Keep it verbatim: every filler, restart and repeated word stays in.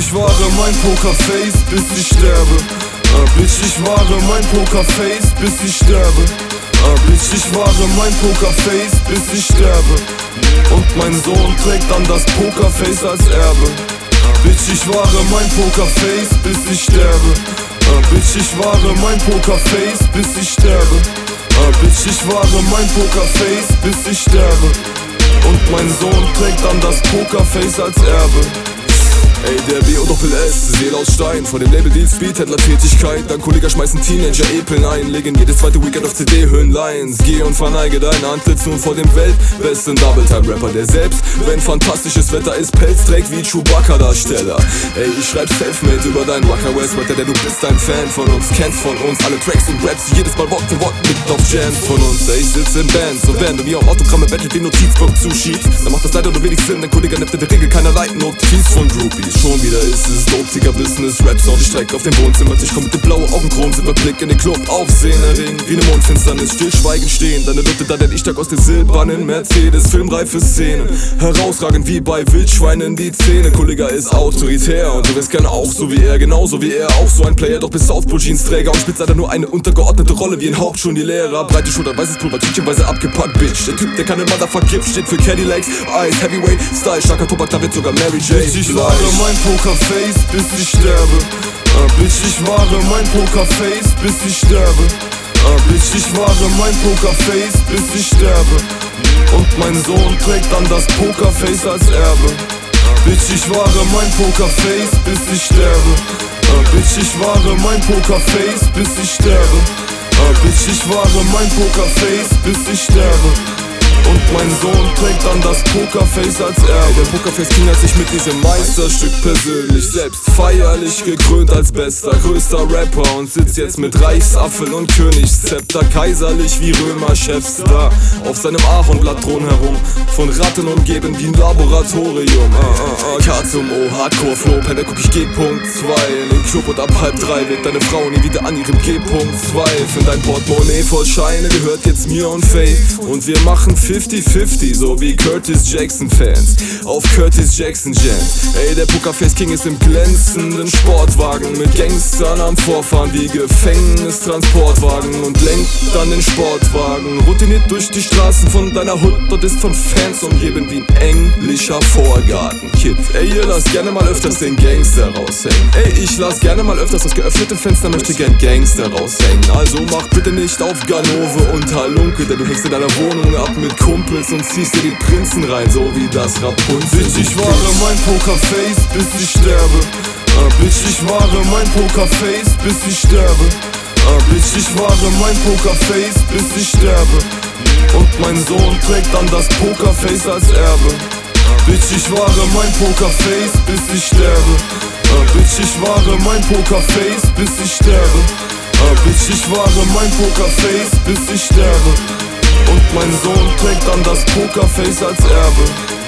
ich wahre mein Pokerface, bis ich sterbe. Ah, Bitch, ich wahre mein Pokerface, bis ich sterbe. Ah, Bitch, ich wahre mein Pokerface, bis ich sterbe. Und mein Sohn trägt dann das Pokerface als Erbe. Bitch, ich wahre mein Pokerface, bis ich sterbe. Ah, Bitch, ich wahre mein Pokerface, bis ich sterbe. Ah, Bitch, ich wahre mein Pokerface, bis ich sterbe. Und mein Sohn trägt dann das Pokerface als Erbe. Ey, der B O Doppel S, Seele aus Stein. Von dem Label Deal Speedhändler-Tätigkeit. Dein Kollege schmeißen Teenager-Epeln ein. Legen jedes zweite Weekend auf C D-Hüllen Lines. Geh und verneige dein Antlitz nun vor dem weltbesten Double-Time-Rapper, der selbst, wenn fantastisches Wetter ist, Pelz trägt wie Chewbacca-Darsteller. Ey, ich schreib Selfmade über deinen Wacker West-Wetter, der du bist ein Fan von uns, kennst von uns alle Tracks und Raps, jedes Mal Wort für Wort mit auf Jams von uns. Ey, ich sitz in Bands und während du mir am Autogramme bettelt den Notizblock zuschiebst, dann macht das leider nur wenig Sinn, dein Kollege nimmt in der Regel keinerlei Notiz von Groupies. Schon wieder ist es dopiger Business, Rap-Sound, ich streck auf dem Wohnzimmer, ich komm mit dem blauen Augenkron, Silberblick in den Club, Aufsehen erregend, wie ne Mondfinsternis, stillschweigend stehen, deine Lütte da, denn ich steig aus den silbernen Mercedes, filmreife Szenen, herausragend wie bei Wildschweinen die Zähne, Kollege ist autoritär und du wirst gern auch so wie er, genauso wie er, auch so ein Player, doch bis South Pole Jeans Träger und spielt leider nur eine untergeordnete Rolle wie ein Hauptschullehrer, breite Schultern, weißes Pulver, tütchenweise abgepackt, Bitch, der Typ, der kann den Motherfucker steht für Cadillacs, Ice, Heavyweight, Style, starker Tobak, da wird sogar Mary J. Bitch, ich wahre mein Pokerface, bis ich sterbe. Ah, Bitch, ich wahre mein Pokerface, bis ich sterbe. Ah, Bitch, ich wahre mein Pokerface, bis ich sterbe. Und mein Sohn trägt dann das Pokerface als Erbe. Bitch, ich wahre mein Pokerface, bis ich sterbe. Ah, Bitch, ich wahre mein Pokerface, bis ich sterbe. Ah, Bitch, ich wahre mein Pokerface, bis ich sterbe. Und mein Sohn trägt dann das Pokerface als Erbe. Der Pokerface King hat sich mit diesem Meisterstück persönlich selbst feierlich gekrönt als bester, größter Rapper und sitzt jetzt mit Reichsaffel und Königszepter kaiserlich wie Römerchefs da auf seinem Ahornblattthron herum, von Ratten umgeben wie ein Laboratorium. Ah, ah, ah. K zum O, Hardcore Flow, Penner guck ich G Punkt zwei in den Club und ab halb drei wird deine Frau nie wieder an ihrem G Punkt zwei. Für dein Portemonnaie voll Scheine gehört jetzt mir und Faith und wir machen fifty fifty, so wie Curtis Jackson Fans auf Curtis Jackson Jams. Ey, der Pokerface King ist im glänzenden Sportwagen mit Gangstern am Vorfahren wie Gefängnistransportwagen und lenkt dann den Sportwagen routiniert durch die Straßen von deiner Hood. Dort ist von Fans umgeben wie ein englischer Vorgarten-Kid. Ey, ihr lasst gerne mal öfters den Gangster raushängen. Ey, ich lass gerne mal öfters das geöffnete Fenster, möchte gern Gangster raushängen. Also mach bitte nicht auf Ganove und Halunke, denn du hängst in deiner Wohnung ab mit Kumpels und ziehst dir die Prinzen rein, so wie das Rapunzel. Bitch, ich wahre mein Pokerface, bis ich sterbe. Ah, Bitch, ich wahre mein Pokerface, bis ich sterbe. Ah, Bitch, ich wahre mein Pokerface, bis ich sterbe. Und mein Sohn trägt dann das Pokerface als Erbe. Bitch, ich wahre mein Pokerface, bis ich sterbe. Ah, Bitch, ich wahre mein Pokerface, bis ich sterbe. Ah, Bitch, ich wahre mein Pokerface, bis ich sterbe. Und mein Sohn trägt dann das Pokerface als Erbe.